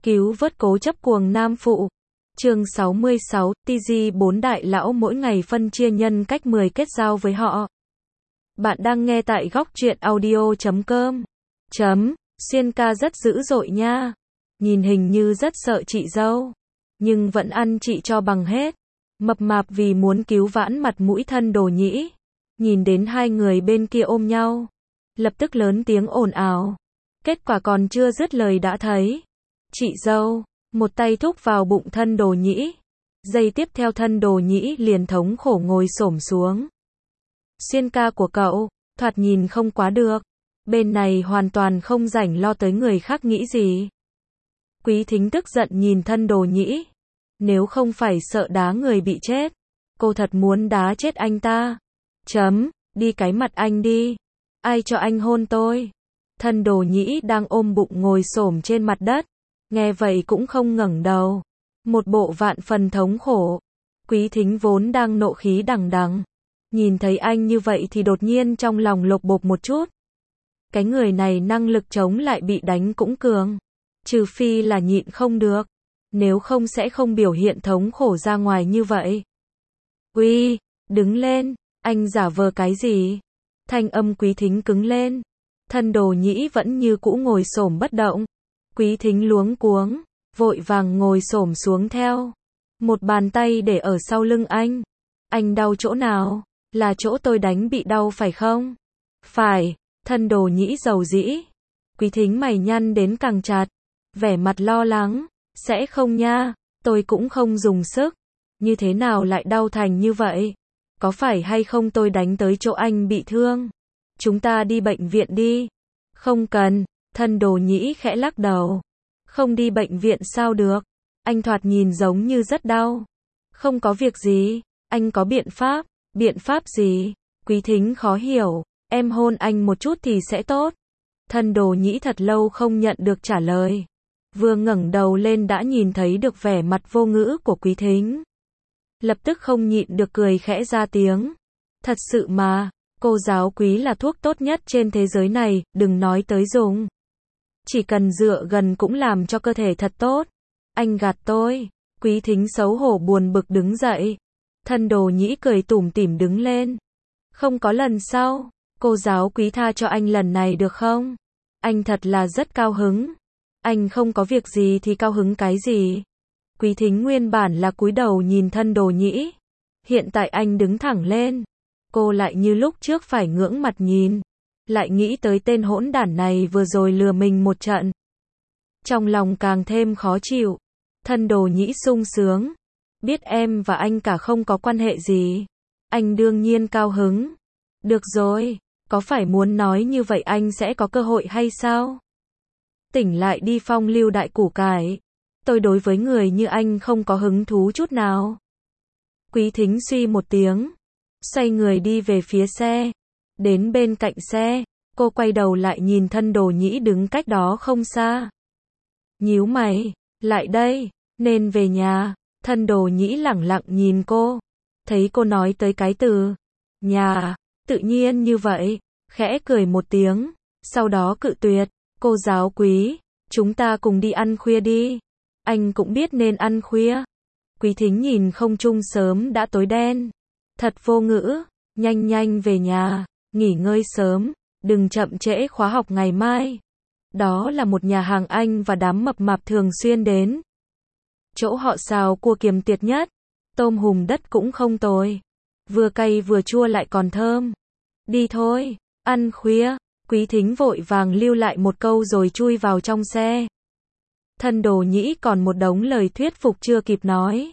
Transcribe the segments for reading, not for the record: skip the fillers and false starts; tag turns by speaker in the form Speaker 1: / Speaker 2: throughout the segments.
Speaker 1: Cứu vớt cố chấp cuồng nam phụ. Chương 66, TG 4 đại lão mỗi ngày phân chia nhân cách 10 kết giao với họ. Bạn đang nghe tại góc truyện audio.com. Xuyên ca rất dữ dội nha. Nhìn hình như rất sợ chị dâu, nhưng vẫn ăn chị cho bằng hết. Mập mạp vì muốn cứu vãn mặt mũi thân Đồ Nhĩ. Nhìn đến hai người bên kia ôm nhau, lập tức lớn tiếng ồn ào. Kết quả còn chưa dứt lời đã thấy chị dâu một tay thúc vào bụng thân Đồ Nhĩ. Giây tiếp theo thân Đồ Nhĩ liền thống khổ ngồi xổm xuống. Xuyên ca của cậu, thoạt nhìn không quá được. Bên này hoàn toàn không rảnh lo tới người khác nghĩ gì. Quý Thính tức giận nhìn thân Đồ Nhĩ. Nếu không phải sợ đá người bị chết, cô thật muốn đá chết anh ta. Đi cái mặt anh đi. Ai cho anh hôn tôi? Thân Đồ Nhĩ đang ôm bụng ngồi xổm trên mặt đất. Nghe vậy cũng không ngẩng đầu. Một bộ vạn phần thống khổ. Quý Thính vốn đang nộ khí đằng đằng. Nhìn thấy anh như vậy thì đột nhiên trong lòng lột bột một chút. Cái người này năng lực chống lại bị đánh cũng cường. Trừ phi là nhịn không được. Nếu không sẽ không biểu hiện thống khổ ra ngoài như vậy. Uy, đứng lên, anh giả vờ cái gì? Thanh âm Quý Thính cứng lên. Thân Đồ Nhĩ vẫn như cũ ngồi xổm bất động. Quý Thính luống cuống, vội vàng ngồi xổm xuống theo. Một bàn tay để ở sau lưng anh. Anh đau chỗ nào? Là chỗ tôi đánh bị đau phải không? Phải, thân Đồ Nhĩ dầu dĩ. Quý Thính mày nhăn đến càng chặt. Vẻ mặt lo lắng. Sẽ không nha, tôi cũng không dùng sức. Như thế nào lại đau thành như vậy? Có phải hay không tôi đánh tới chỗ anh bị thương? Chúng ta đi bệnh viện đi. Không cần, thân Đồ Nhĩ khẽ lắc đầu. Không đi bệnh viện sao được? Anh thoạt nhìn giống như rất đau. Không có việc gì, anh có biện pháp. Biện pháp gì? Quý Thính khó hiểu. Em hôn anh một chút thì sẽ tốt. Thân Đồ Nhĩ thật lâu không nhận được trả lời. Vừa ngẩng đầu lên đã nhìn thấy được vẻ mặt vô ngữ của Quý Thính. Lập tức không nhịn được cười khẽ ra tiếng. Thật sự mà, cô giáo Quý là thuốc tốt nhất trên thế giới này, đừng nói tới dùng. Chỉ cần dựa gần cũng làm cho cơ thể thật tốt. Anh gạt tôi. Quý Thính xấu hổ buồn bực đứng dậy. Thân Đồ Nhĩ cười tủm tỉm đứng lên. Không có lần sau, cô giáo Quý tha cho anh lần này được không? Anh thật là rất cao hứng. Anh không có việc gì thì cao hứng cái gì? Quý Thính nguyên bản là cúi đầu nhìn thân Đồ Nhĩ. Hiện tại anh đứng thẳng lên. Cô lại như lúc trước phải ngưỡng mặt nhìn. Lại nghĩ tới tên hỗn đản này vừa rồi lừa mình một trận. Trong lòng càng thêm khó chịu. Thân Đồ Nhĩ sung sướng. Biết em và anh cả không có quan hệ gì. Anh đương nhiên cao hứng. Được rồi, có phải muốn nói như vậy anh sẽ có cơ hội hay sao? Tỉnh lại đi phong lưu đại củ cải. Tôi đối với người như anh không có hứng thú chút nào. Quý Thính suy một tiếng. Xoay người đi về phía xe. Đến bên cạnh xe, cô quay đầu lại nhìn thân Đồ Nhĩ đứng cách đó không xa. Nhíu mày, lại đây, nên về nhà. Thân Đồ Nhĩ lẳng lặng nhìn cô. Thấy cô nói tới cái từ nhà, tự nhiên như vậy, khẽ cười một tiếng, sau đó cự tuyệt. Cô giáo Quý, chúng ta cùng đi ăn khuya đi. Anh cũng biết nên ăn khuya. Quý Thính nhìn không trung sớm đã tối đen. Thật vô ngữ, nhanh về nhà, nghỉ ngơi sớm, đừng chậm trễ khóa học ngày mai. Đó là một nhà hàng Anh và đám mập mạp thường xuyên đến. Chỗ họ xào cua kiềm tiệt nhất, tôm hùm đất cũng không tồi. Vừa cay vừa chua lại còn thơm. Đi thôi, ăn khuya. Quý Thính vội vàng lưu lại một câu rồi chui vào trong xe. Thân Đồ Nhĩ còn một đống lời thuyết phục chưa kịp nói.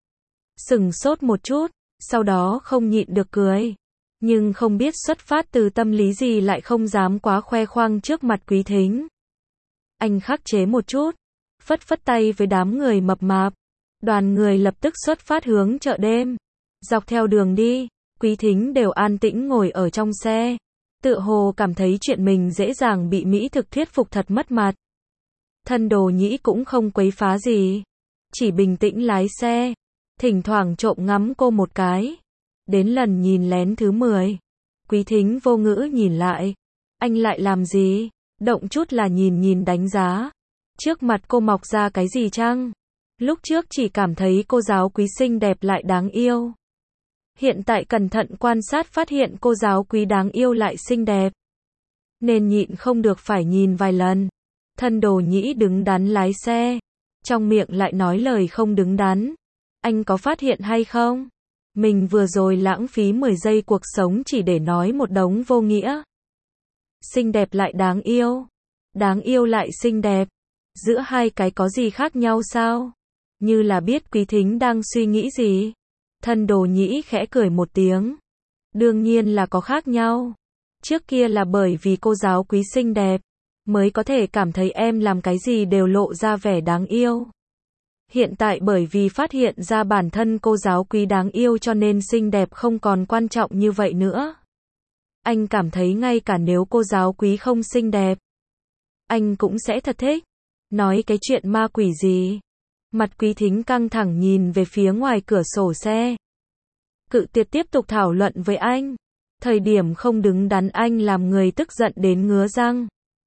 Speaker 1: Sửng sốt một chút, sau đó không nhịn được cười. Nhưng không biết xuất phát từ tâm lý gì lại không dám quá khoe khoang trước mặt Quý Thính. Anh khắc chế một chút, phất phất tay với đám người mập mạp. Đoàn người lập tức xuất phát hướng chợ đêm. Dọc theo đường đi, Quý Thính đều an tĩnh ngồi ở trong xe. Tựa hồ cảm thấy chuyện mình dễ dàng bị mỹ thực thuyết phục thật mất mặt. Thân Đồ Nhĩ cũng không quấy phá gì. Chỉ bình tĩnh lái xe. Thỉnh thoảng trộm ngắm cô một cái. Đến lần nhìn lén thứ 10. Quý Thính vô ngữ nhìn lại. Anh lại làm gì? Động chút là nhìn đánh giá. Trước mặt cô mọc ra cái gì chăng? Lúc trước chỉ cảm thấy cô giáo quý xinh đẹp lại đáng yêu. Hiện tại cẩn thận quan sát phát hiện cô giáo quý đáng yêu lại xinh đẹp. Nên nhịn không được phải nhìn vài lần. Thân Đồ Nhĩ đứng đắn lái xe. Trong miệng lại nói lời không đứng đắn. Anh có phát hiện hay không? Mình vừa rồi lãng phí 10 giây cuộc sống chỉ để nói một đống vô nghĩa. Xinh đẹp lại đáng yêu. Đáng yêu lại xinh đẹp. Giữa hai cái có gì khác nhau sao? Như là biết Quý Thính đang suy nghĩ gì. Thân Đồ Nhĩ khẽ cười một tiếng. Đương nhiên là có khác nhau. Trước kia là bởi vì cô giáo quý xinh đẹp, mới có thể cảm thấy em làm cái gì đều lộ ra vẻ đáng yêu. Hiện tại bởi vì phát hiện ra bản thân cô giáo quý đáng yêu cho nên xinh đẹp không còn quan trọng như vậy nữa. Anh cảm thấy ngay cả nếu cô giáo quý không xinh đẹp, anh cũng sẽ thật thích. Nói cái chuyện ma quỷ gì? Mặt Quý Thính căng thẳng nhìn về phía ngoài cửa sổ xe. Cự tuyệt tiếp tục thảo luận với anh. Thời điểm không đứng đắn anh làm người tức giận đến ngứa răng.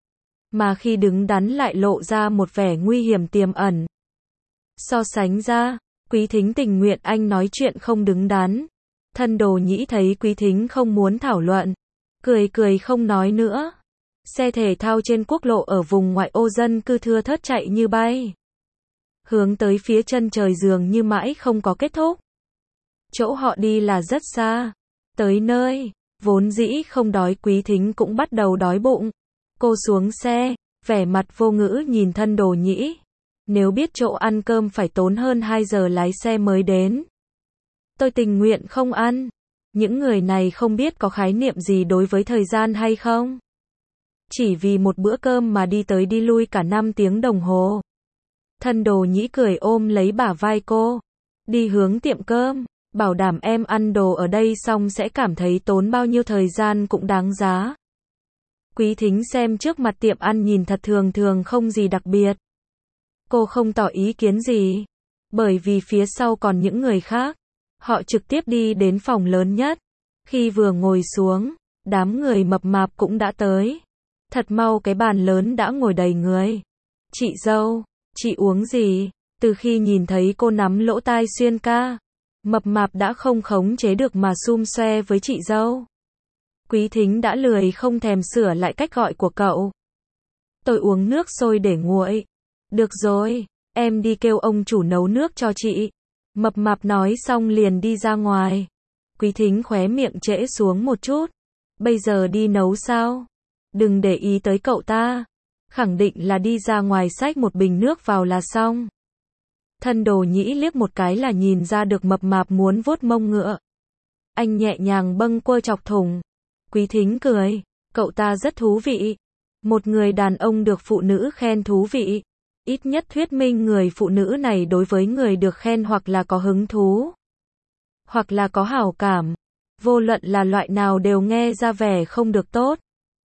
Speaker 1: Mà khi đứng đắn lại lộ ra một vẻ nguy hiểm tiềm ẩn. So sánh ra, Quý Thính tình nguyện anh nói chuyện không đứng đắn. Thân Đồ Nhĩ thấy Quý Thính không muốn thảo luận. Cười cười không nói nữa. Xe thể thao trên quốc lộ ở vùng ngoại ô dân cư thưa thớt chạy như bay. Hướng tới phía chân trời dường như mãi không có kết thúc. Chỗ họ đi là rất xa. Tới nơi, vốn dĩ không đói Quý Thính cũng bắt đầu đói bụng. Cô xuống xe, vẻ mặt vô ngữ nhìn Thân Đồ Nhĩ. Nếu biết chỗ ăn cơm phải tốn hơn 2 giờ lái xe mới đến. Tôi tình nguyện không ăn. Những người này không biết có khái niệm gì đối với thời gian hay không? Chỉ vì một bữa cơm mà đi tới đi lui cả 5 tiếng đồng hồ. Thân Đồ Nhĩ cười ôm lấy bả vai cô. Đi hướng tiệm cơm. Bảo đảm em ăn đồ ở đây xong sẽ cảm thấy tốn bao nhiêu thời gian cũng đáng giá. Quý Thính xem trước mặt tiệm ăn nhìn thật thường thường không gì đặc biệt. Cô không tỏ ý kiến gì. Bởi vì phía sau còn những người khác. Họ trực tiếp đi đến phòng lớn nhất. Khi vừa ngồi xuống, đám người mập mạp cũng đã tới. Thật mau cái bàn lớn đã ngồi đầy người. Chị dâu, chị uống gì? Từ khi nhìn thấy cô nắm lỗ tai Xuyên ca, mập mạp đã không khống chế được mà xum xoe với chị dâu. Quý Thính đã lười không thèm sửa lại cách gọi của cậu. Tôi uống nước sôi để nguội. Được rồi, em đi kêu ông chủ nấu nước cho chị. Mập mạp nói xong liền đi ra ngoài. Quý Thính khóe miệng trễ xuống một chút. Bây giờ đi nấu sao? Đừng để ý tới cậu ta. Khẳng định là đi ra ngoài xách một bình nước vào là xong. Thân Đồ Nhĩ liếc một cái là nhìn ra được mập mạp muốn vuốt mông ngựa. Anh nhẹ nhàng bâng quơ chọc thùng. Quý Thính cười. Cậu ta rất thú vị. Một người đàn ông được phụ nữ khen thú vị. Ít nhất thuyết minh người phụ nữ này đối với người được khen hoặc là có hứng thú. Hoặc là có hảo cảm. Vô luận là loại nào đều nghe ra vẻ không được tốt.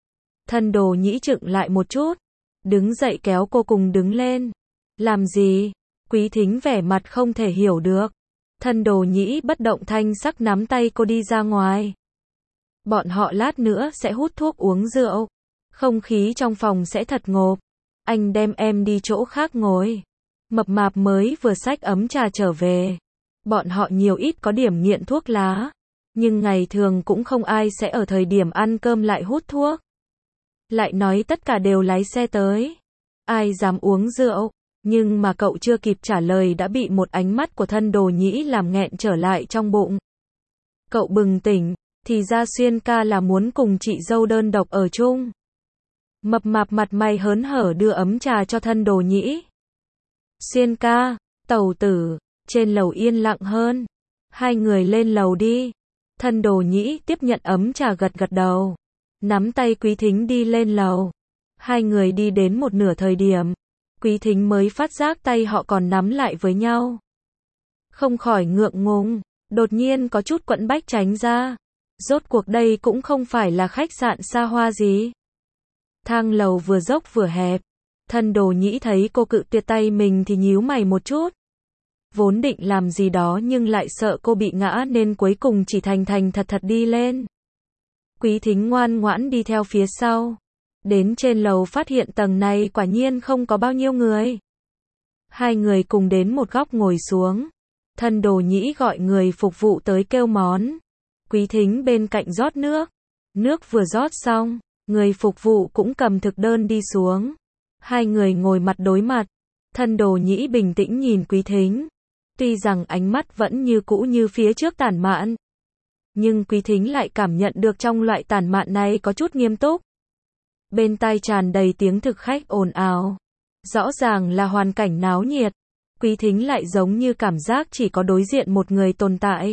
Speaker 1: Thân Đồ Nhĩ chững lại một chút. Đứng dậy kéo cô cùng đứng lên. Làm gì? Quý Thính vẻ mặt không thể hiểu được. Thân Đồ Nhĩ bất động thanh sắc nắm tay cô đi ra ngoài. Bọn họ lát nữa sẽ hút thuốc uống rượu. Không khí trong phòng sẽ thật ngộp. Anh đem em đi chỗ khác ngồi. Mập mạp mới vừa xách ấm trà trở về. Bọn họ nhiều ít có điểm nghiện thuốc lá. Nhưng ngày thường cũng không ai sẽ ở thời điểm ăn cơm lại hút thuốc. Lại nói tất cả đều lái xe tới. Ai dám uống rượu. Nhưng mà cậu chưa kịp trả lời đã bị một ánh mắt của Thân Đồ Nhĩ làm nghẹn trở lại trong bụng. Cậu bừng tỉnh, thì ra Xuyên ca là muốn cùng chị dâu đơn độc ở chung. Mập mạp mặt mày hớn hở đưa ấm trà cho Thân Đồ Nhĩ. Xuyên ca, tẩu tử, trên lầu yên lặng hơn. Hai người lên lầu đi. Thân Đồ Nhĩ tiếp nhận ấm trà gật gật đầu. Nắm tay Quý Thính đi lên lầu. Hai người đi đến một nửa thời điểm. Quý Thính mới phát giác tay họ còn nắm lại với nhau. Không khỏi ngượng ngùng, đột nhiên có chút quẫn bách tránh ra. Rốt cuộc đây cũng không phải là khách sạn xa hoa gì. Thang lầu vừa dốc vừa hẹp. Thân Đồ Nhĩ thấy cô cự tuyệt tay mình thì nhíu mày một chút. Vốn định làm gì đó nhưng lại sợ cô bị ngã nên cuối cùng chỉ thành thật đi lên. Quý Thính ngoan ngoãn đi theo phía sau. Đến trên lầu phát hiện tầng này quả nhiên không có bao nhiêu người. Hai người cùng đến một góc ngồi xuống. Thân Đồ Nhĩ gọi người phục vụ tới kêu món. Quý Thính bên cạnh rót nước. Nước vừa rót xong, người phục vụ cũng cầm thực đơn đi xuống. Hai người ngồi mặt đối mặt. Thân Đồ Nhĩ bình tĩnh nhìn Quý Thính. Tuy rằng ánh mắt vẫn như cũ như phía trước tản mạn, nhưng Quý Thính lại cảm nhận được trong loại tản mạn này có chút nghiêm túc. Bên tai tràn đầy tiếng thực khách ồn ào. Rõ ràng là hoàn cảnh náo nhiệt. Quý Thính lại giống như cảm giác chỉ có đối diện một người tồn tại.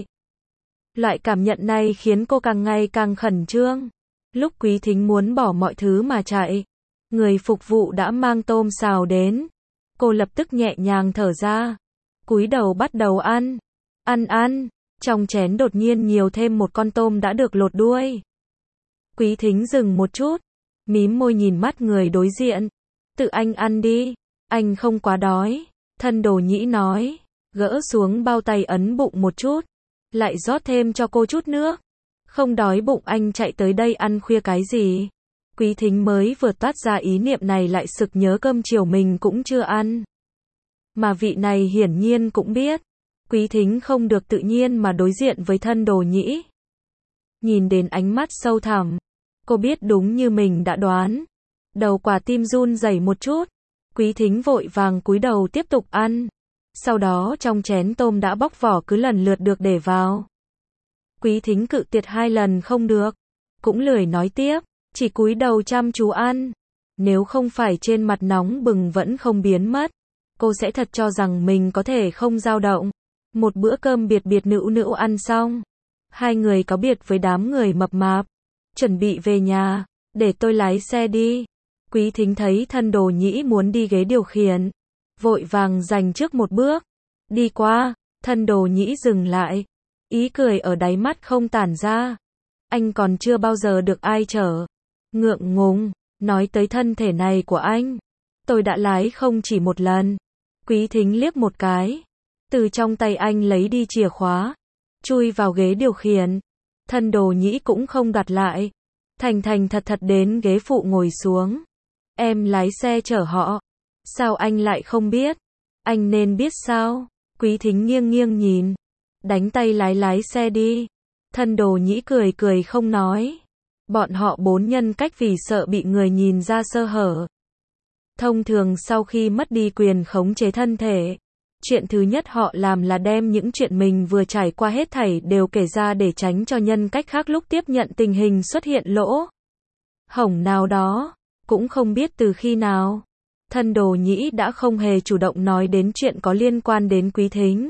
Speaker 1: Loại cảm nhận này khiến cô càng ngày càng khẩn trương. Lúc Quý Thính muốn bỏ mọi thứ mà chạy, người phục vụ đã mang tôm xào đến. Cô lập tức nhẹ nhàng thở ra, cúi đầu bắt đầu ăn. Ăn. Trong chén đột nhiên nhiều thêm một con tôm đã được lột đuôi. Quý Thính dừng một chút, mím môi nhìn mắt người đối diện. Tự anh ăn đi, anh không quá đói. Thân Đồ Nhĩ nói, gỡ xuống bao tay ấn bụng một chút, lại rót thêm cho cô chút nước. Không đói bụng anh chạy tới đây ăn khuya cái gì? Quý Thính mới vừa toát ra ý niệm này lại sực nhớ cơm chiều mình cũng chưa ăn. Mà vị này hiển nhiên cũng biết. Quý Thính không được tự nhiên mà đối diện với Thân Đồ Nhĩ. Nhìn đến ánh mắt sâu thẳm, cô biết đúng như mình đã đoán. Đầu quả tim run rẩy một chút. Quý Thính vội vàng cúi đầu tiếp tục ăn. Sau đó trong chén tôm đã bóc vỏ cứ lần lượt được để vào. Quý Thính cự tuyệt 2 lần không được, cũng lười nói tiếp, chỉ cúi đầu chăm chú ăn. Nếu không phải trên mặt nóng bừng vẫn không biến mất, cô sẽ thật cho rằng mình có thể không dao động. Một bữa cơm biệt biệt nữu nữu ăn xong, hai người cáo biệt với đám người mập mạp, chuẩn bị về nhà. Để tôi lái xe đi. Quý Thính thấy Thân Đồ Nhĩ muốn đi ghế điều khiển, vội vàng giành trước một bước. Đi qua. Thân Đồ Nhĩ dừng lại, ý cười ở đáy mắt không tản ra. Anh còn chưa bao giờ được ai chở. Ngượng ngùng, nói tới thân thể này của anh, tôi đã lái không chỉ một lần. Quý Thính liếc một cái, từ trong tay anh lấy đi chìa khóa, chui vào ghế điều khiển. Thân Đồ Nhĩ cũng không đoạt lại, thành thành thật thật đến ghế phụ ngồi xuống. Em lái xe chở họ. Sao anh lại không biết? Anh nên biết sao? Quý Thính nghiêng nghiêng nhìn. Đánh tay lái xe đi. Thân Đồ Nhĩ cười cười không nói. Bọn họ 4 nhân cách vì sợ bị người nhìn ra sơ hở. Thông thường sau khi mất đi quyền khống chế thân thể, chuyện thứ nhất họ làm là đem những chuyện mình vừa trải qua hết thảy đều kể ra để tránh cho nhân cách khác lúc tiếp nhận tình hình xuất hiện lỗ hổng nào đó. Cũng không biết từ khi nào, Thân Đồ Nhĩ đã không hề chủ động nói đến chuyện có liên quan đến Quý Thính.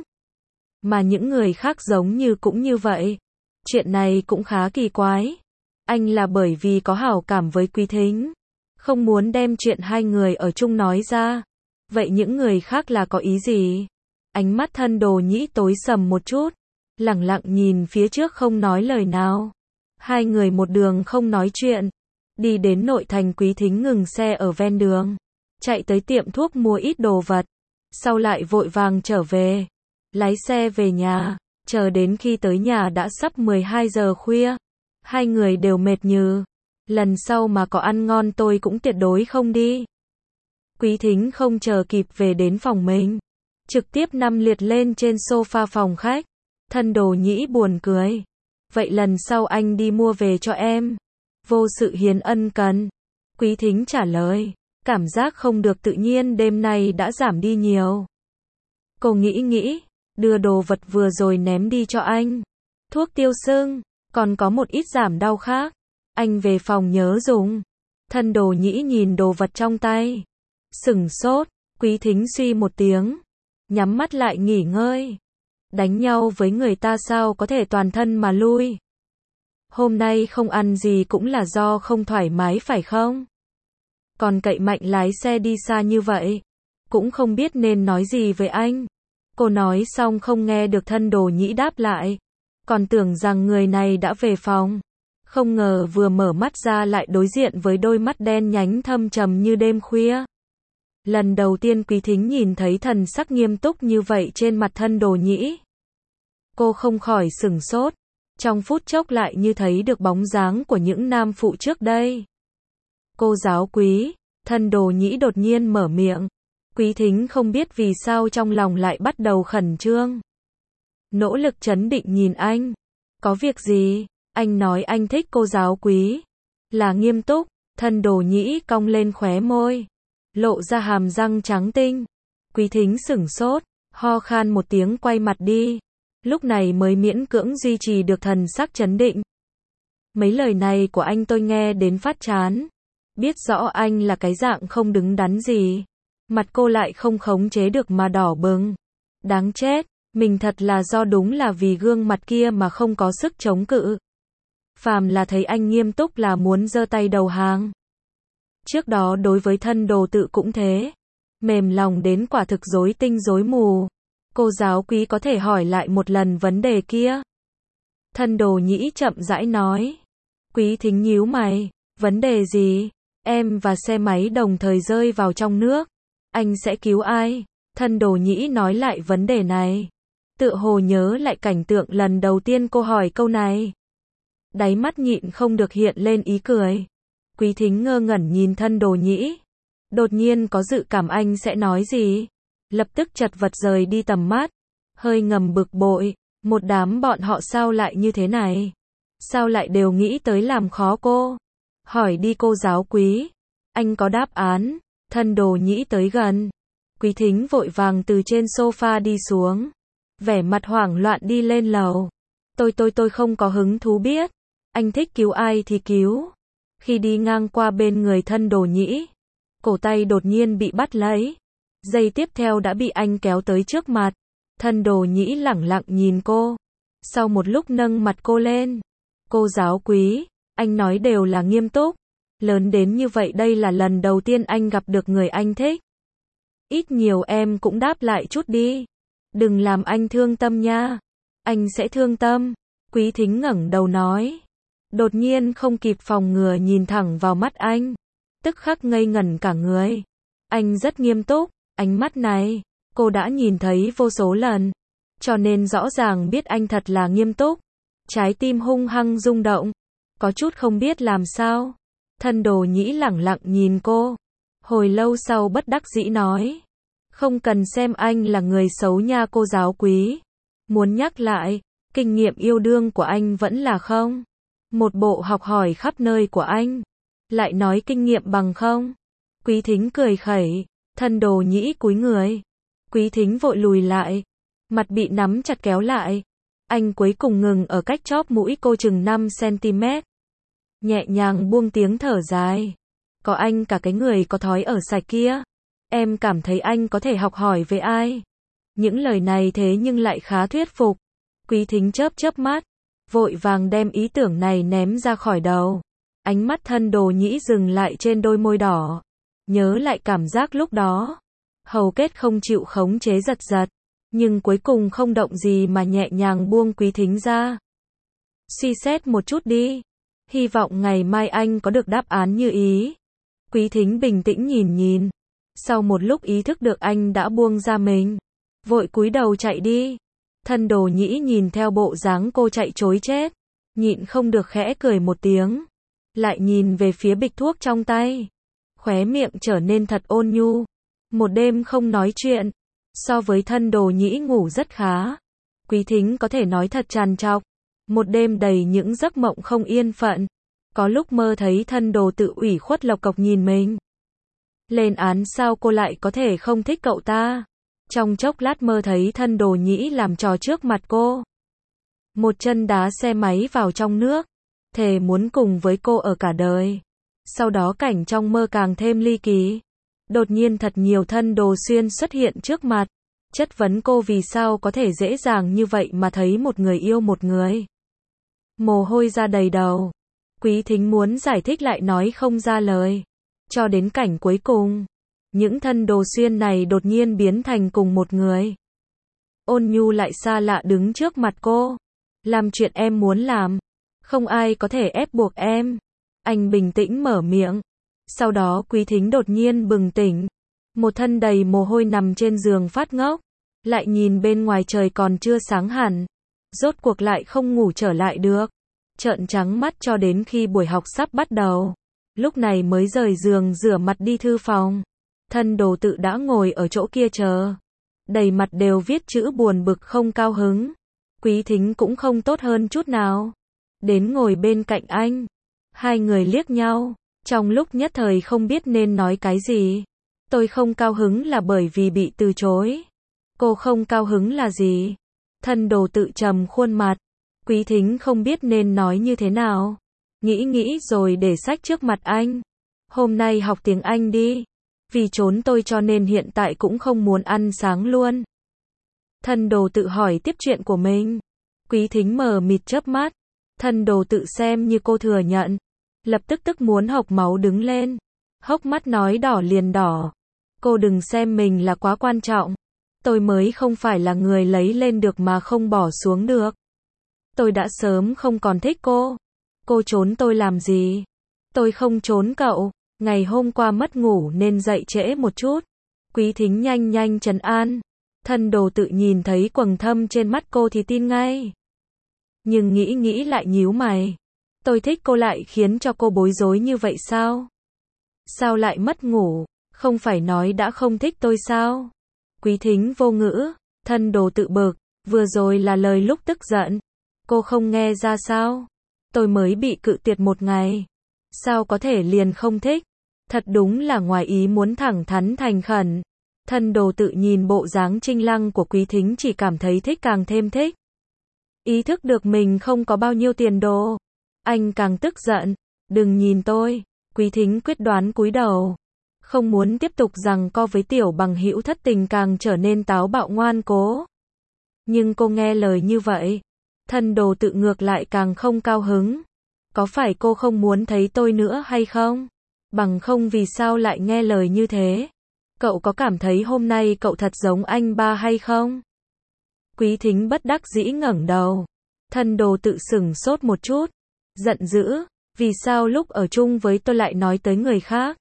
Speaker 1: Mà những người khác giống như cũng như vậy. Chuyện này cũng khá kỳ quái. Anh là bởi vì có hảo cảm với Quý Thính, không muốn đem chuyện hai người ở chung nói ra. Vậy những người khác là có ý gì? Ánh mắt Thân Đồ Nhĩ tối sầm một chút, lẳng lặng nhìn phía trước không nói lời nào. Hai người một đường không nói chuyện, đi đến nội thành. Quý Thính ngừng xe ở ven đường, chạy tới tiệm thuốc mua ít đồ vật, sau lại vội vàng trở về, lái xe về nhà. Chờ đến khi tới nhà đã sắp 12 giờ khuya, hai người đều mệt nhừ. Lần sau mà có ăn ngon tôi cũng tuyệt đối không đi. Quý Thính không chờ kịp về đến phòng mình, trực tiếp nằm liệt lên trên sofa phòng khách. Thân Đồ Nhĩ buồn cười. Vậy lần sau anh đi mua về cho em. Vô sự hiến ân cần. Quý Thính trả lời. Cảm giác không được tự nhiên đêm nay đã giảm đi nhiều. Cô nghĩ, đưa đồ vật vừa rồi ném đi cho anh. Thuốc tiêu sưng, còn có một ít giảm đau khác. Anh về phòng nhớ dùng. Thân Đồ Nhĩ nhìn đồ vật trong tay, sửng sốt. Quý Thính suy một tiếng, nhắm mắt lại nghỉ ngơi. Đánh nhau với người ta sao có thể toàn thân mà lui? Hôm nay không ăn gì cũng là do không thoải mái phải không? Còn cậy mạnh lái xe đi xa như vậy, cũng không biết nên nói gì với anh. Cô nói xong không nghe được Thân Đồ Nhĩ đáp lại, còn tưởng rằng người này đã về phòng. Không ngờ vừa mở mắt ra lại đối diện với đôi mắt đen nhánh thâm trầm như đêm khuya. Lần đầu tiên Quý Thính nhìn thấy thần sắc nghiêm túc như vậy trên mặt Thân Đồ Nhĩ. Cô không khỏi sửng sốt, trong phút chốc lại như thấy được bóng dáng của những nam phụ trước đây. Cô giáo Quý, Thân Đồ Nhĩ đột nhiên mở miệng. Quý Thính không biết vì sao trong lòng lại bắt đầu khẩn trương. Nỗ lực trấn định nhìn anh. Có việc gì? Anh nói anh thích cô giáo Quý. Là nghiêm túc. Thân Đồ Nhĩ cong lên khóe môi, lộ ra hàm răng trắng tinh. Quý Thính sửng sốt, ho khan một tiếng quay mặt đi. Lúc này mới miễn cưỡng duy trì được thần sắc trấn định. Mấy lời này của anh tôi nghe đến phát chán. Biết rõ anh là cái dạng không đứng đắn gì. Mặt cô lại không khống chế được mà đỏ bừng. Đáng chết, mình thật là do đúng là vì gương mặt kia mà không có sức chống cự. Phàm là thấy anh nghiêm túc là muốn giơ tay đầu hàng. Trước đó đối với Thân Đồ Tự cũng thế. Mềm lòng đến quả thực rối tinh rối mù. Cô giáo Quý có thể hỏi lại một lần vấn đề kia. Thân Đồ Nhĩ chậm rãi nói. Quý Thính nhíu mày. Vấn đề gì? Em và xe máy đồng thời rơi vào trong nước. Anh sẽ cứu ai? Thân Đồ Nhĩ nói lại vấn đề này. Tựa hồ nhớ lại cảnh tượng lần đầu tiên cô hỏi câu này. Đáy mắt nhịn không được hiện lên ý cười. Quý Thính ngơ ngẩn nhìn Thân Đồ Nhĩ. Đột nhiên có dự cảm anh sẽ nói gì. Lập tức chật vật rời đi tầm mắt. Hơi ngầm bực bội. Một đám bọn họ sao lại như thế này? Sao lại đều nghĩ tới làm khó cô? Hỏi đi cô giáo Quý. Anh có đáp án. Thân Đồ Nhĩ tới gần. Quý Thính vội vàng từ trên sofa đi xuống. Vẻ mặt hoảng loạn đi lên lầu. Tôi không có hứng thú biết. Anh thích cứu ai thì cứu. Khi đi ngang qua bên người Thân Đồ Nhĩ, cổ tay đột nhiên bị bắt lấy. Giây tiếp theo đã bị anh kéo tới trước mặt. Thân Đồ Nhĩ lẳng lặng nhìn cô. Sau một lúc nâng mặt cô lên. Cô giáo Quý, anh nói đều là nghiêm túc. Lớn đến như vậy đây là lần đầu tiên anh gặp được người anh thích. Ít nhiều em cũng đáp lại chút đi. Đừng làm anh thương tâm nha. Anh sẽ thương tâm. Quý Thính ngẩng đầu nói. Đột nhiên không kịp phòng ngừa nhìn thẳng vào mắt anh. Tức khắc ngây ngẩn cả người. Anh rất nghiêm túc. Ánh mắt này, cô đã nhìn thấy vô số lần. Cho nên rõ ràng biết anh thật là nghiêm túc. Trái tim hung hăng rung động. Có chút không biết làm sao. Thân Đồ Nhĩ lẳng lặng nhìn cô. Hồi lâu sau bất đắc dĩ nói. Không cần xem anh là người xấu nha cô giáo Quý. Muốn nhắc lại, kinh nghiệm yêu đương của anh vẫn là không. Một bộ học hỏi khắp nơi của anh. Lại nói kinh nghiệm bằng không. Quý Thính cười khẩy. Thân Đồ Nhĩ cúi người. Quý Thính vội lùi lại. Mặt bị nắm chặt kéo lại. Anh cuối cùng ngừng ở cách chóp mũi cô chừng 5 cm. Nhẹ nhàng buông tiếng thở dài. Có anh cả cái người có thói ở sạch kia. Em cảm thấy anh có thể học hỏi về ai. Những lời này thế nhưng lại khá thuyết phục. Quý Thính chớp chớp mắt. Vội vàng đem ý tưởng này ném ra khỏi đầu. Ánh mắt Thân Đồ Nhĩ dừng lại trên đôi môi đỏ. Nhớ lại cảm giác lúc đó. Hầu kết không chịu khống chế giật giật. Nhưng cuối cùng không động gì mà nhẹ nhàng buông Quý Thính ra. Suy xét một chút đi. Hy vọng ngày mai anh có được đáp án như ý. Quý Thính bình tĩnh nhìn nhìn. Sau một lúc ý thức được anh đã buông ra mình. Vội cúi đầu chạy đi. Thân Đồ Nhĩ nhìn theo bộ dáng cô chạy trối chết. Nhịn không được khẽ cười một tiếng. Lại nhìn về phía bịch thuốc trong tay. Khóe miệng trở nên thật ôn nhu. Một đêm không nói chuyện. So với Thân Đồ Nhĩ ngủ rất khá. Quý Thính có thể nói thật tràn trọc. Một đêm đầy những giấc mộng không yên phận. Có lúc mơ thấy Thân Đồ Tự ủy khuất lộc cộc nhìn mình. Lên án sao cô lại có thể không thích cậu ta. Trong chốc lát mơ thấy Thân Đồ Nhĩ làm trò trước mặt cô. Một chân đá xe máy vào trong nước. Thề muốn cùng với cô ở cả đời. Sau đó cảnh trong mơ càng thêm ly kỳ. Đột nhiên thật nhiều Thân Đồ Xuyên xuất hiện trước mặt. Chất vấn cô vì sao có thể dễ dàng như vậy mà thấy một người yêu một người. Mồ hôi ra đầy đầu. Quý Thính muốn giải thích lại nói không ra lời. Cho đến cảnh cuối cùng. Những Thân Đồ Xuyên này đột nhiên biến thành cùng một người. Ôn nhu lại xa lạ đứng trước mặt cô. Làm chuyện em muốn làm. Không ai có thể ép buộc em. Anh bình tĩnh mở miệng. Sau đó Quý Thính đột nhiên bừng tỉnh. Một thân đầy mồ hôi nằm trên giường phát ngốc. Lại nhìn bên ngoài trời còn chưa sáng hẳn. Rốt cuộc lại không ngủ trở lại được. Trợn trắng mắt cho đến khi buổi học sắp bắt đầu. lúc này mới rời giường rửa mặt đi thư phòng. Thân đồ tự đã ngồi ở chỗ kia chờ. Đầy mặt đều viết chữ buồn bực không cao hứng. Quý Thính cũng không tốt hơn chút nào. Đến ngồi bên cạnh anh. Hai người liếc nhau. Trong lúc nhất thời không biết nên nói cái gì. Tôi không cao hứng là bởi vì bị từ chối. Cô không cao hứng là gì? Thân đồ tự trầm khuôn mặt. Quý Thính không biết nên nói như thế nào. Nghĩ rồi để sách trước mặt anh. Hôm nay học tiếng Anh đi. Vì trốn tôi cho nên hiện tại cũng không muốn ăn sáng luôn. Thân đồ tự hỏi tiếp chuyện của mình. Quý Thính mờ mịt chớp mắt. Thân đồ tự xem như cô thừa nhận. Lập tức muốn hộc máu đứng lên. Hốc mắt nói đỏ liền đỏ. Cô đừng xem mình là quá quan trọng. Tôi mới không phải là người lấy lên được mà không bỏ xuống được. Tôi đã sớm không còn thích cô. Cô trốn tôi làm gì? Tôi không trốn cậu. Ngày hôm qua mất ngủ nên dậy trễ một chút. Quý Thính nhanh trấn an. Thân đồ tự nhìn thấy quầng thâm trên mắt cô thì tin ngay. Nhưng nghĩ lại nhíu mày. Tôi thích cô lại khiến cho cô bối rối như vậy sao? Sao lại mất ngủ? Không phải nói đã không thích tôi sao? Quý Thính vô ngữ. Thân đồ tự bực. Vừa rồi là lời lúc tức giận. Cô không nghe ra sao? Tôi mới bị cự tuyệt một ngày. Sao có thể liền không thích? Thật đúng là ngoài ý muốn, thẳng thắn thành khẩn. Thân đồ tự nhìn bộ dáng trinh lăng của Quý Thính chỉ cảm thấy thích càng thêm thích. Ý thức được mình không có bao nhiêu tiền đồ. Anh càng tức giận. Đừng nhìn tôi. Quý Thính quyết đoán cúi đầu. Không muốn tiếp tục giằng co với tiểu bằng hữu thất tình, càng trở nên táo bạo ngoan cố. Nhưng cô nghe lời như vậy. Thân đồ tự ngược lại càng không cao hứng. Có phải cô không muốn thấy tôi nữa hay không? Bằng không vì sao lại nghe lời như thế? Cậu có cảm thấy hôm nay cậu thật giống anh ba hay không? Quý Thính bất đắc dĩ ngẩng đầu. Thân đồ tự sửng sốt một chút. Giận dữ. Vì sao lúc ở chung với tôi lại nói tới người khác?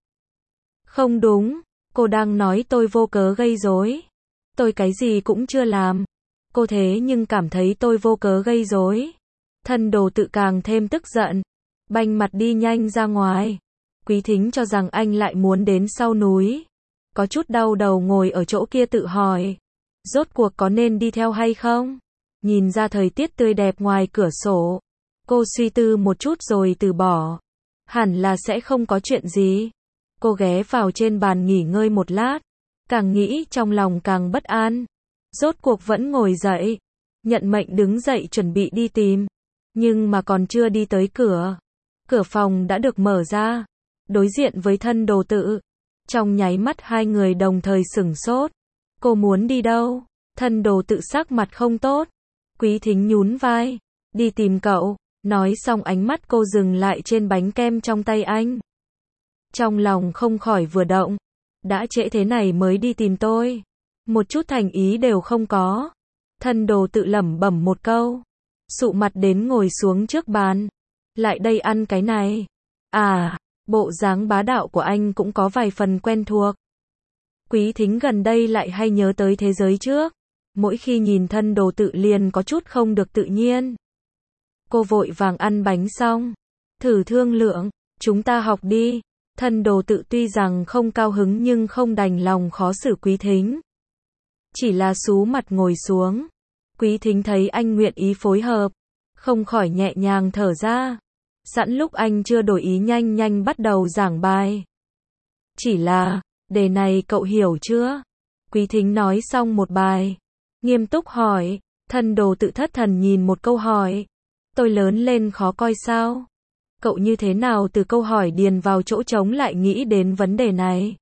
Speaker 1: Không đúng. Cô đang nói tôi vô cớ gây rối. Tôi cái gì cũng chưa làm. Cô thế nhưng cảm thấy tôi vô cớ gây rối. Thân đồ tự càng thêm tức giận. Banh mặt đi nhanh ra ngoài. Quý Thính cho rằng anh lại muốn đến sau núi. Có chút đau đầu ngồi ở chỗ kia tự hỏi. Rốt cuộc có nên đi theo hay không? Nhìn ra thời tiết tươi đẹp ngoài cửa sổ. Cô suy tư một chút rồi từ bỏ. Hẳn là sẽ không có chuyện gì. Cô ghé vào trên bàn nghỉ ngơi một lát. Càng nghĩ trong lòng càng bất an. Rốt cuộc vẫn ngồi dậy. Nhận mệnh đứng dậy chuẩn bị đi tìm. Nhưng mà còn chưa đi tới cửa. Cửa phòng đã được mở ra. Đối diện với thân đồ tự. Trong nháy mắt hai người đồng thời sửng sốt. Cô muốn đi đâu? Thân đồ tự sắc mặt không tốt. Quý Thính nhún vai. Đi tìm cậu. Nói xong ánh mắt cô dừng lại trên bánh kem trong tay anh. Trong lòng không khỏi vừa động. Đã trễ thế này mới đi tìm tôi. Một chút thành ý đều không có. Thân đồ tự lẩm bẩm một câu. Sụ mặt đến ngồi xuống trước bàn. Lại đây ăn cái này. À, bộ dáng bá đạo của anh cũng có vài phần quen thuộc. Quý Thính gần đây lại hay nhớ tới thế giới trước. Mỗi khi nhìn thân đồ tự liền có chút không được tự nhiên. Cô vội vàng ăn bánh xong. Thử thương lượng, chúng ta học đi. Thân đồ tự tuy rằng không cao hứng nhưng không đành lòng khó xử Quý Thính. Chỉ là xú mặt ngồi xuống. Quý Thính thấy anh nguyện ý phối hợp. Không khỏi nhẹ nhàng thở ra. Sẵn lúc anh chưa đổi ý nhanh bắt đầu giảng bài. Chỉ là, đề này cậu hiểu chưa? Quý Thính nói xong một bài. Nghiêm túc hỏi. Thân đồ tự thất thần nhìn một câu hỏi. Tôi lớn lên khó coi sao? Cậu như thế nào từ câu hỏi điền vào chỗ trống lại nghĩ đến vấn đề này?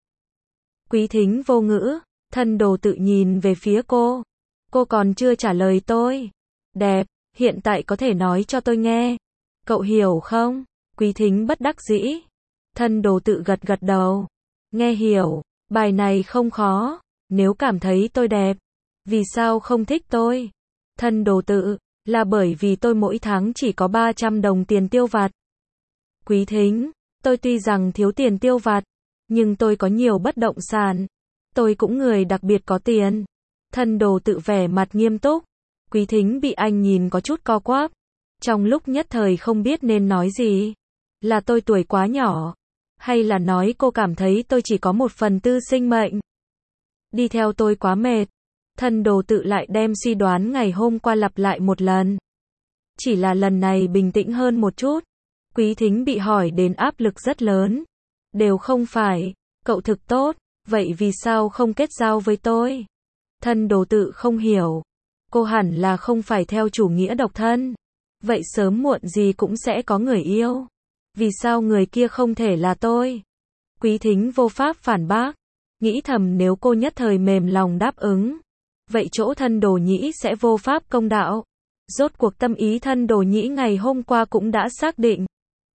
Speaker 1: Quý Thính vô ngữ. Thân đồ tự nhìn về phía cô. Cô còn chưa trả lời tôi. Đẹp, hiện tại có thể nói cho tôi nghe. Cậu hiểu không? Quý Thính bất đắc dĩ. Thân đồ tự gật đầu. Nghe hiểu, bài này không khó. Nếu cảm thấy tôi đẹp, vì sao không thích tôi? Thân đồ tự, là bởi vì tôi mỗi tháng chỉ có 300 đồng tiền tiêu vặt. Quý Thính, tôi tuy rằng thiếu tiền tiêu vặt, nhưng tôi có nhiều bất động sản. Tôi cũng người đặc biệt có tiền. Thân đồ tự vẻ mặt nghiêm túc. Quý Thính bị anh nhìn có chút co quắp. Trong lúc nhất thời không biết nên nói gì. Là tôi tuổi quá nhỏ. Hay là nói cô cảm thấy tôi chỉ có 1/4 sinh mệnh? Đi theo tôi quá mệt. Thân đồ tự lại đem suy đoán ngày hôm qua lặp lại một lần. Chỉ là lần này bình tĩnh hơn một chút. Quý Thính bị hỏi đến áp lực rất lớn. Đều không phải, cậu thực tốt, vậy vì sao không kết giao với tôi? Thân đồ tự không hiểu. Cô hẳn là không phải theo chủ nghĩa độc thân. Vậy sớm muộn gì cũng sẽ có người yêu. Vì sao người kia không thể là tôi? Quý Thính vô pháp phản bác. Nghĩ thầm nếu cô nhất thời mềm lòng đáp ứng. Vậy chỗ thân đồ nhĩ sẽ vô pháp công đạo. Rốt cuộc tâm ý thân đồ nhĩ ngày hôm qua cũng đã xác định.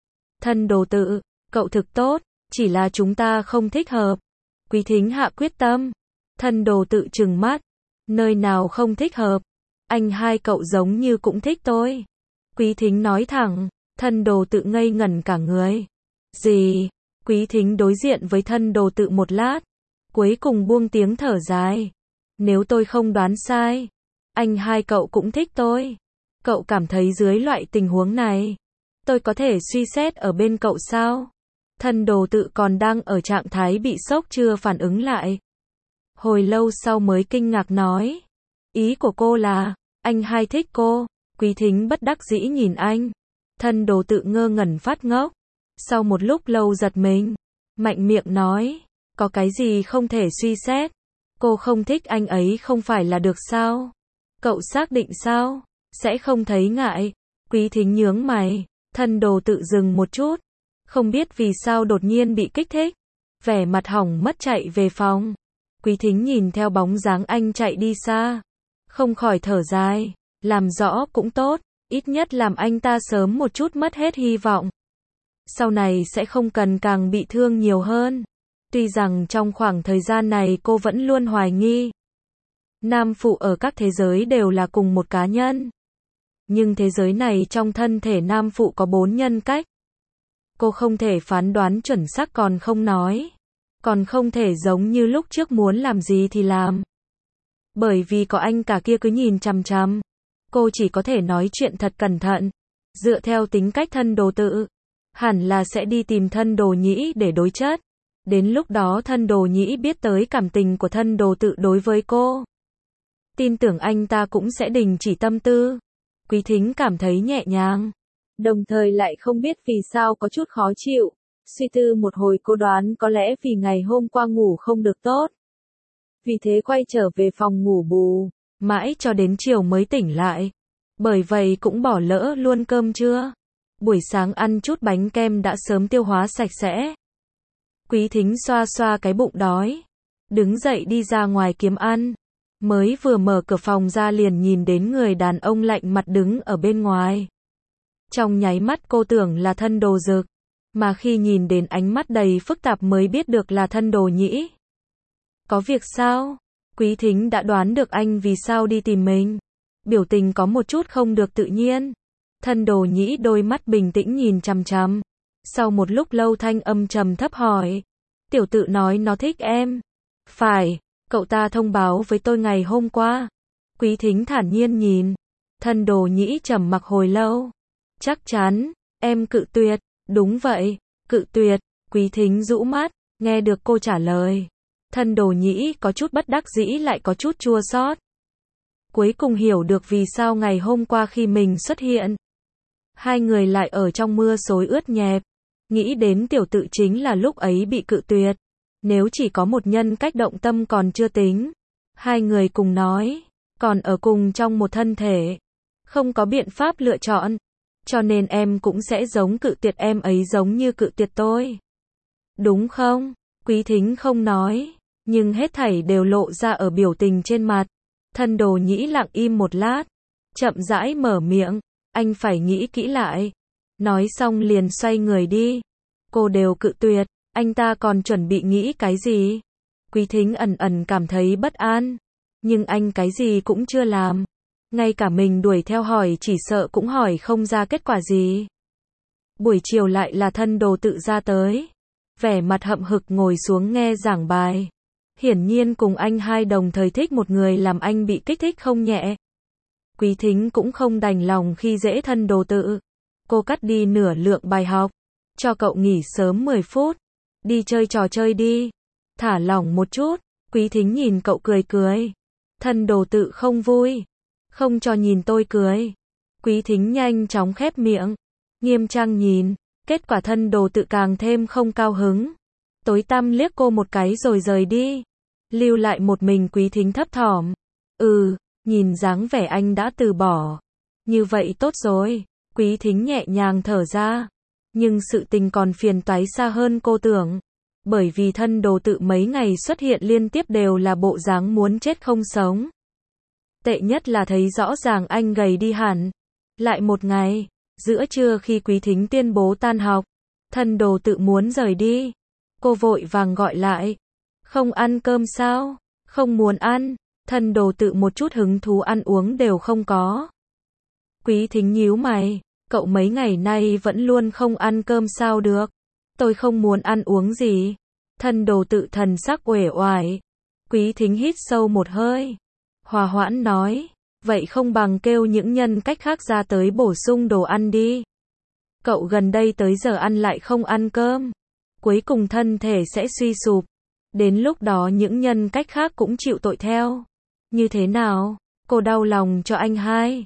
Speaker 1: Thân đồ tự, cậu thực tốt, chỉ là chúng ta không thích hợp. Quý Thính hạ quyết tâm. Thân đồ tự trừng mắt. Nơi nào không thích hợp? Anh hai cậu giống như cũng thích tôi. Quý Thính nói thẳng. Thân đồ tự ngây ngẩn cả người. Gì? Quý Thính đối diện với thân đồ tự một lát. Cuối cùng buông tiếng thở dài. Nếu tôi không đoán sai, anh hai cậu cũng thích tôi. Cậu cảm thấy dưới loại tình huống này, tôi có thể suy xét ở bên cậu sao? Thân đồ tự còn đang ở trạng thái bị sốc chưa phản ứng lại. Hồi lâu sau mới kinh ngạc nói. Ý của cô là, anh hai thích cô. Quý Thính bất đắc dĩ nhìn anh. Thân đồ tự ngơ ngẩn phát ngốc. Sau một lúc lâu giật mình, mạnh miệng nói, có cái gì không thể suy xét? Cô không thích anh ấy không phải là được sao? Cậu xác định sao? Sẽ không thấy ngại. Quý Thính nhướng mày. Thân đồ tự dừng một chút. Không biết vì sao đột nhiên bị kích thích. Vẻ mặt hỏng mất chạy về phòng. Quý Thính nhìn theo bóng dáng anh chạy đi xa. Không khỏi thở dài. Làm rõ cũng tốt. Ít nhất làm anh ta sớm một chút mất hết hy vọng. Sau này sẽ không cần càng bị thương nhiều hơn. Tuy rằng trong khoảng thời gian này cô vẫn luôn hoài nghi. Nam phụ ở các thế giới đều là cùng một cá nhân. Nhưng thế giới này trong thân thể nam phụ có 4 nhân cách. Cô không thể phán đoán chuẩn xác còn không nói. Còn không thể giống như lúc trước muốn làm gì thì làm. Bởi vì có anh cả kia cứ nhìn chằm chằm. Cô chỉ có thể nói chuyện thật cẩn thận. Dựa theo tính cách thân đồ tự, hẳn là sẽ đi tìm thân đồ nhĩ để đối chất. Đến lúc đó thân đồ nhĩ biết tới cảm tình của thân đồ tự đối với cô. Tin tưởng anh ta cũng sẽ đình chỉ tâm tư. Quý Thính cảm thấy nhẹ nhàng. Đồng thời lại không biết vì sao có chút khó chịu. Suy tư một hồi cô đoán có lẽ vì ngày hôm qua ngủ không được tốt. Vì thế quay trở về phòng ngủ bù. Mãi cho đến chiều mới tỉnh lại. Bởi vậy cũng bỏ lỡ luôn cơm trưa. Buổi sáng ăn chút bánh kem đã sớm tiêu hóa sạch sẽ. Quý Thính xoa xoa cái bụng đói. Đứng dậy đi ra ngoài kiếm ăn. Mới vừa mở cửa phòng ra liền nhìn đến người đàn ông lạnh mặt đứng ở bên ngoài. Trong nháy mắt cô tưởng là thân đồ dực. Mà khi nhìn đến ánh mắt đầy phức tạp mới biết được là thân đồ nhĩ. Có việc sao? Quý Thính đã đoán được anh vì sao đi tìm mình. Biểu tình có một chút không được tự nhiên. Thân đồ nhĩ đôi mắt bình tĩnh nhìn chằm chằm. Sau một lúc lâu thanh âm trầm thấp hỏi. Tiểu tự nói nó thích em. Phải, cậu ta thông báo với tôi ngày hôm qua. Quý Thính thản nhiên nhìn. Thân đồ nhĩ trầm mặc hồi lâu. Chắc chắn, em cự tuyệt. Đúng vậy, cự tuyệt. Quý Thính rũ mắt, nghe được cô trả lời. Thân đồ nhĩ có chút bất đắc dĩ lại có chút chua xót. Cuối cùng hiểu được vì sao ngày hôm qua khi mình xuất hiện, hai người lại ở trong mưa xối ướt nhẹp. Nghĩ đến tiểu tự chính là lúc ấy bị cự tuyệt. Nếu chỉ có một nhân cách động tâm còn chưa tính. Hai người cùng nói, còn ở cùng trong một thân thể. Không có biện pháp lựa chọn. Cho nên em cũng sẽ giống cự tuyệt em ấy giống như cự tuyệt tôi. Đúng không? Quý Thính không nói. Nhưng hết thảy đều lộ ra ở biểu tình trên mặt. Thân đồ nhĩ lặng im một lát. Chậm rãi mở miệng. Anh phải nghĩ kỹ lại. Nói xong liền xoay người đi. Cô đều cự tuyệt. Anh ta còn chuẩn bị nghĩ cái gì? Quý Thính ẩn ẩn cảm thấy bất an. Nhưng anh cái gì cũng chưa làm. Ngay cả mình đuổi theo hỏi chỉ sợ cũng hỏi không ra kết quả gì. Buổi chiều lại là thân đồ tự ra tới. Vẻ mặt hậm hực ngồi xuống nghe giảng bài. Hiển nhiên cùng anh hai đồng thời thích một người làm anh bị kích thích không nhẹ. Quý Thính cũng không đành lòng khi dễ thân đồ tự. Cô cắt đi nửa lượng bài học. Cho cậu nghỉ sớm 10 phút. đi chơi trò chơi đi. Thả lỏng một chút. Quý Thính nhìn cậu cười cười. Thân đồ tự không vui. Không cho nhìn tôi cười. Quý Thính nhanh chóng khép miệng. Nghiêm trang nhìn. Kết quả thân đồ tự càng thêm không cao hứng. Tối tăm liếc cô một cái rồi rời đi. Lưu lại một mình Quý Thính thấp thỏm. Nhìn dáng vẻ anh đã từ bỏ. Như vậy tốt rồi. Quý Thính nhẹ nhàng thở ra. Nhưng sự tình còn phiền toái xa hơn cô tưởng. Bởi vì thân đồ tự mấy ngày xuất hiện liên tiếp đều là bộ dáng muốn chết không sống. Tệ nhất là thấy rõ ràng anh gầy đi hẳn. Lại một ngày, giữa trưa khi Quý Thính tuyên bố tan học, thân đồ tự muốn rời đi. Cô vội vàng gọi lại. Không ăn cơm sao? Không muốn ăn. Thân đồ tự một chút hứng thú ăn uống đều không có. Quý Thính nhíu mày. Cậu mấy ngày nay vẫn luôn không ăn cơm sao được? Tôi không muốn ăn uống gì. Thân đồ tự thần sắc uể oải. Quý Thính hít sâu một hơi. Hòa hoãn nói. Vậy không bằng kêu những nhân cách khác ra tới bổ sung đồ ăn đi. Cậu gần đây tới giờ ăn lại không ăn cơm. Cuối cùng thân thể sẽ suy sụp. Đến lúc đó những nhân cách khác cũng chịu tội theo. Như thế nào? Cô đau lòng cho anh hai.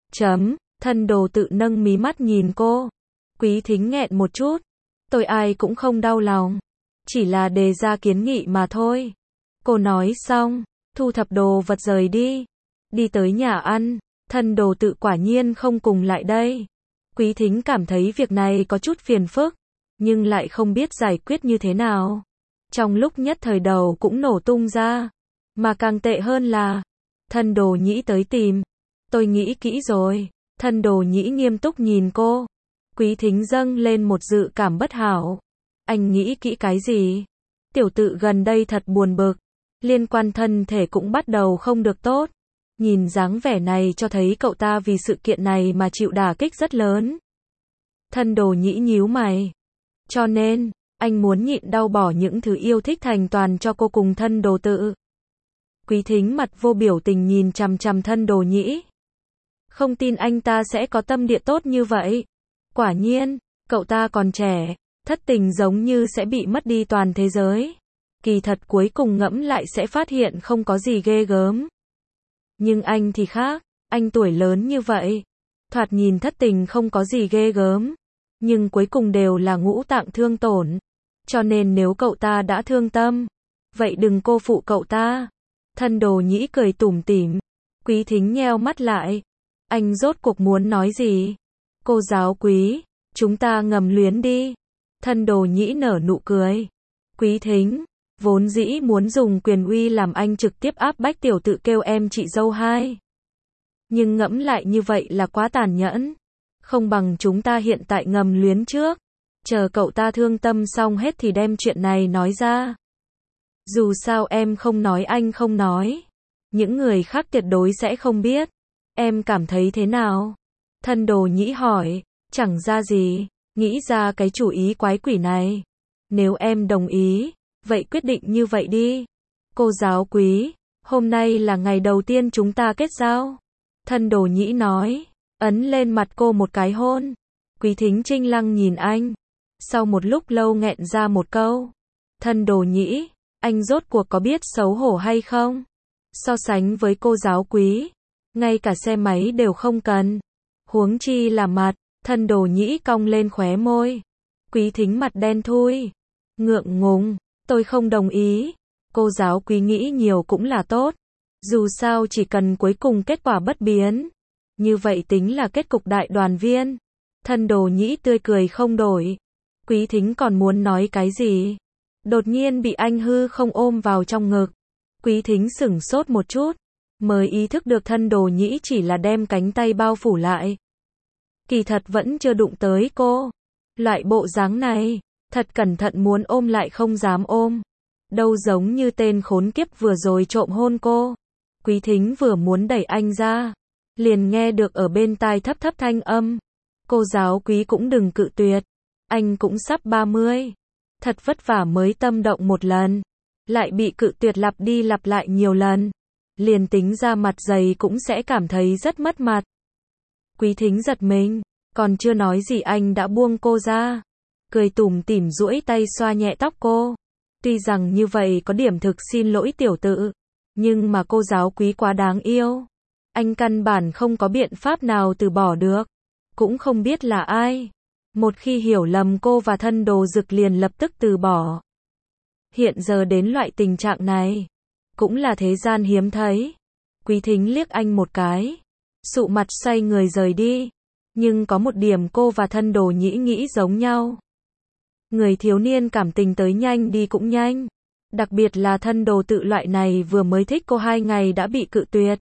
Speaker 1: Thân đồ tự nâng mí mắt nhìn cô. Quý Thính nghẹn một chút. Tôi ai cũng không đau lòng. Chỉ là đề ra kiến nghị mà thôi. Cô nói xong, thu thập đồ vật rời đi. Đi tới nhà ăn. Thân đồ tự quả nhiên không cùng lại đây. Quý Thính cảm thấy việc này có chút phiền phức. Nhưng lại không biết giải quyết như thế nào. Trong lúc nhất thời đầu cũng nổ tung ra. Mà càng tệ hơn là thân đồ nhĩ tới tìm. Tôi nghĩ kỹ rồi. Thân đồ nhĩ nghiêm túc nhìn cô. Quý Thính dâng lên một dự cảm bất hảo. Anh nghĩ kỹ cái gì? Tiểu tự gần đây thật buồn bực. Liên quan thân thể cũng bắt đầu không được tốt. Nhìn dáng vẻ này cho thấy cậu ta vì sự kiện này mà chịu đả kích rất lớn. Thân đồ nhĩ nhíu mày. Cho nên, anh muốn nhịn đau bỏ những thứ yêu thích thành toàn cho cô cùng thân đồ tự. Quý Thính mặt vô biểu tình nhìn chằm chằm thân đồ nhĩ. Không tin anh ta sẽ có tâm địa tốt như vậy. Quả nhiên, cậu ta còn trẻ, thất tình giống như sẽ bị mất đi toàn thế giới. Kỳ thật cuối cùng ngẫm lại sẽ phát hiện không có gì ghê gớm. Nhưng anh thì khác, anh tuổi lớn như vậy. Thoạt nhìn thất tình không có gì ghê gớm. Nhưng cuối cùng đều là ngũ tạng thương tổn. Cho nên nếu cậu ta đã thương tâm, vậy đừng cô phụ cậu ta. Thân đồ nhĩ cười tủm tỉm. Quý Thính nheo mắt lại. Anh rốt cuộc muốn nói gì? Cô giáo Quý, chúng ta ngầm luyến đi. Thân đồ nhĩ nở nụ cười. Quý Thính, vốn dĩ muốn dùng quyền uy làm anh trực tiếp áp bách tiểu tự kêu em chị dâu hai. Nhưng ngẫm lại như vậy là quá tàn nhẫn. Không bằng chúng ta hiện tại ngầm luyến trước. Chờ cậu ta thương tâm xong hết thì đem chuyện này nói ra. Dù sao em không nói anh không nói. Những người khác tuyệt đối sẽ không biết. Em cảm thấy thế nào? Thân đồ nhĩ hỏi. Chẳng ra gì. Nghĩ ra cái chủ ý quái quỷ này. Nếu em đồng ý, vậy quyết định như vậy đi. Cô giáo Quý, hôm nay là ngày đầu tiên chúng ta kết giao. Thân đồ nhĩ nói. Ấn lên mặt cô một cái hôn. Quý Thính trinh lăng nhìn anh. Sau một lúc lâu nghẹn ra một câu. Thân đồ nhĩ, anh rốt cuộc có biết xấu hổ hay không? So sánh với cô giáo Quý, ngay cả xe máy đều không cần. Huống chi là mặt. Thân đồ nhĩ cong lên khóe môi. Quý Thính mặt đen thui. Ngượng ngùng, tôi không đồng ý. Cô giáo Quý nghĩ nhiều cũng là tốt. Dù sao chỉ cần cuối cùng kết quả bất biến. Như vậy tính là kết cục đại đoàn viên. Thân đồ nhĩ tươi cười không đổi. Quý Thính còn muốn nói cái gì? Đột nhiên bị anh hư không ôm vào trong ngực. Quý Thính sửng sốt một chút. Mới ý thức được thân đồ nhĩ chỉ là đem cánh tay bao phủ lại. Kỳ thật vẫn chưa đụng tới cô. Loại bộ dáng này, thật cẩn thận muốn ôm lại không dám ôm. Đâu giống như tên khốn kiếp vừa rồi trộm hôn cô. Quý Thính vừa muốn đẩy anh ra. Liền nghe được ở bên tai thấp thấp thanh âm. Cô giáo Quý cũng đừng cự tuyệt. Anh cũng sắp 30. Thật vất vả mới tâm động một lần. Lại bị cự tuyệt lặp đi lặp lại nhiều lần. Liền tính ra mặt dày cũng sẽ cảm thấy rất mất mặt. Quý Thính giật mình. Còn chưa nói gì anh đã buông cô ra. cười tủm tỉm duỗi tay xoa nhẹ tóc cô. Tuy rằng như vậy có điểm thực xin lỗi tiểu tự, nhưng mà cô giáo quý quá đáng yêu. Anh căn bản không có biện pháp nào từ bỏ được. Cũng không biết là ai. Một khi hiểu lầm cô và Thân Đồ Dực liền lập tức từ bỏ. Hiện giờ đến loại tình trạng này, cũng là thế gian hiếm thấy. Quý Thính liếc anh một cái, sụ mặt xoay người rời đi. Nhưng có một điểm cô và Thân Đồ Nhĩ nghĩ giống nhau. Người thiếu niên cảm tình tới nhanh đi cũng nhanh. Đặc biệt là Thân Đồ Tự loại này vừa mới thích cô 2 ngày đã bị cự tuyệt.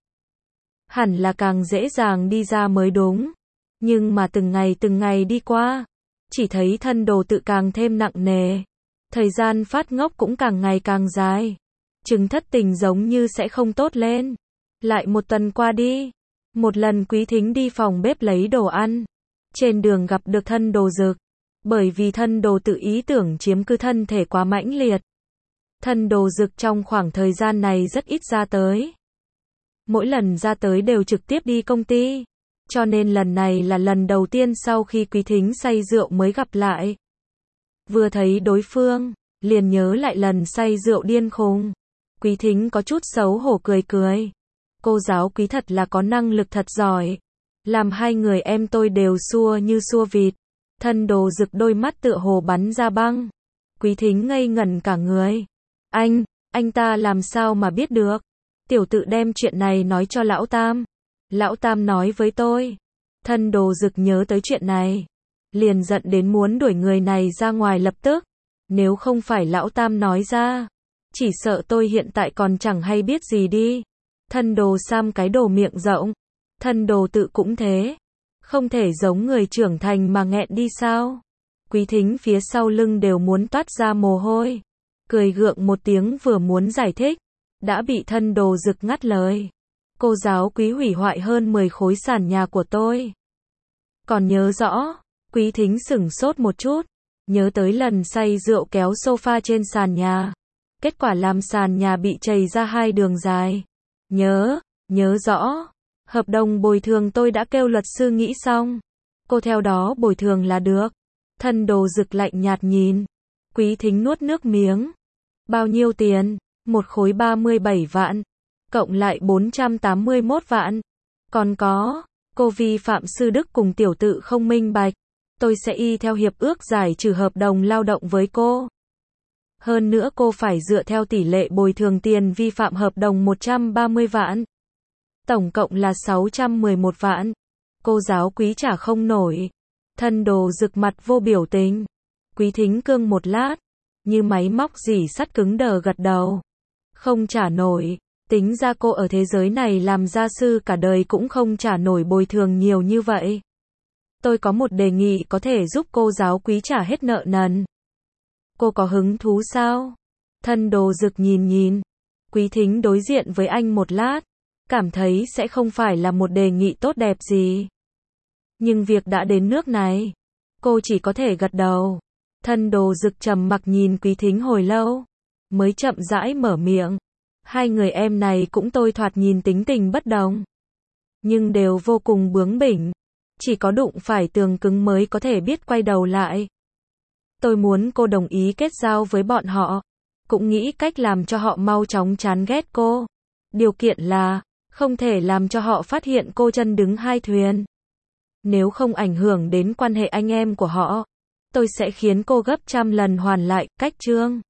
Speaker 1: Hẳn là càng dễ dàng đi ra mới đúng. Nhưng mà từng ngày đi qua, chỉ thấy Thân Đồ Tự càng thêm nặng nề. Thời gian phát ngốc cũng càng ngày càng dài. Chứng thất tình giống như sẽ không tốt lên. Lại một tuần qua đi. Một lần Quý Thính đi phòng bếp lấy đồ ăn. Trên đường gặp được Thân Đồ Dực. Bởi vì Thân Đồ Tự ý tưởng chiếm cứ thân thể quá mãnh liệt. Thân Đồ Dực trong khoảng thời gian này rất ít ra tới. Mỗi lần ra tới đều trực tiếp đi công ty. Cho nên lần này là lần đầu tiên sau khi Quý Thính say rượu mới gặp lại. Vừa thấy đối phương, liền nhớ lại lần say rượu điên khùng. Quý Thính có chút xấu hổ cười cười. Cô giáo Quý thật là có năng lực thật giỏi. Làm hai người em tôi đều xua như xua vịt. Thân Đồ Dực đôi mắt tựa hồ bắn ra băng. Quý Thính ngây ngẩn cả người. Anh ta làm sao mà biết được? Tiểu tự đem chuyện này nói cho Lão Tam. Lão Tam nói với tôi. Thân Đồ Dực nhớ tới chuyện này. Liền giận đến muốn đuổi người này ra ngoài lập tức. Nếu không phải Lão Tam nói ra, chỉ sợ tôi hiện tại còn chẳng hay biết gì đi. Thân Đồ Sam cái đồ miệng rộng. Thân Đồ Tự cũng thế. Không thể giống người trưởng thành mà nghẹn đi sao? Quý Thính phía sau lưng đều muốn toát ra mồ hôi. Cười gượng một tiếng vừa muốn giải thích, đã bị Thân Đồ Dực ngắt lời. Cô giáo Quý hủy hoại hơn 10 khối sàn nhà của tôi. Còn nhớ rõ, Quý Thính sửng sốt một chút, nhớ tới lần say rượu kéo sofa trên sàn nhà. Kết quả làm sàn nhà bị chảy ra 2 đường dài. Nhớ rõ. Hợp đồng bồi thường tôi đã kêu luật sư nghĩ xong. Cô theo đó bồi thường là được. Thân Đồ Dực lạnh nhạt nhìn. Quý Thính nuốt nước miếng. Bao nhiêu tiền? Một khối 37 vạn. Cộng lại 481 vạn. Còn có, cô vi phạm sư đức cùng tiểu tự không minh bạch. Tôi sẽ y theo hiệp ước giải trừ hợp đồng lao động với cô. Hơn nữa cô phải dựa theo tỷ lệ bồi thường tiền vi phạm hợp đồng 130 vạn. Tổng cộng là 611 vạn. Cô giáo Quý trả không nổi. Thân Đồ Dực mặt vô biểu tình. Quý Thính cương một lát, như máy móc rỉ sắt cứng đờ gật đầu. Không trả nổi. Tính ra cô ở thế giới này làm gia sư cả đời cũng không trả nổi bồi thường nhiều như vậy. Tôi có một đề nghị có thể giúp cô giáo Quý trả hết nợ nần. Cô có hứng thú sao? Thân Đồ Dực nhìn. Quý Thính đối diện với anh một lát. Cảm thấy sẽ không phải là một đề nghị tốt đẹp gì. Nhưng việc đã đến nước này, cô chỉ có thể gật đầu. Thân Đồ Dực trầm mặc nhìn Quý Thính hồi lâu, mới chậm rãi mở miệng. Hai người em này cũng tôi thoạt nhìn tính tình bất đồng, nhưng đều vô cùng bướng bỉnh. Chỉ có đụng phải tường cứng mới có thể biết quay đầu lại. Tôi muốn cô đồng ý kết giao với bọn họ, cũng nghĩ cách làm cho họ mau chóng chán ghét cô. Điều kiện là, không thể làm cho họ phát hiện cô chân đứng hai thuyền. Nếu không ảnh hưởng đến quan hệ anh em của họ, tôi sẽ khiến cô gấp trăm lần hoàn lại, cách chương.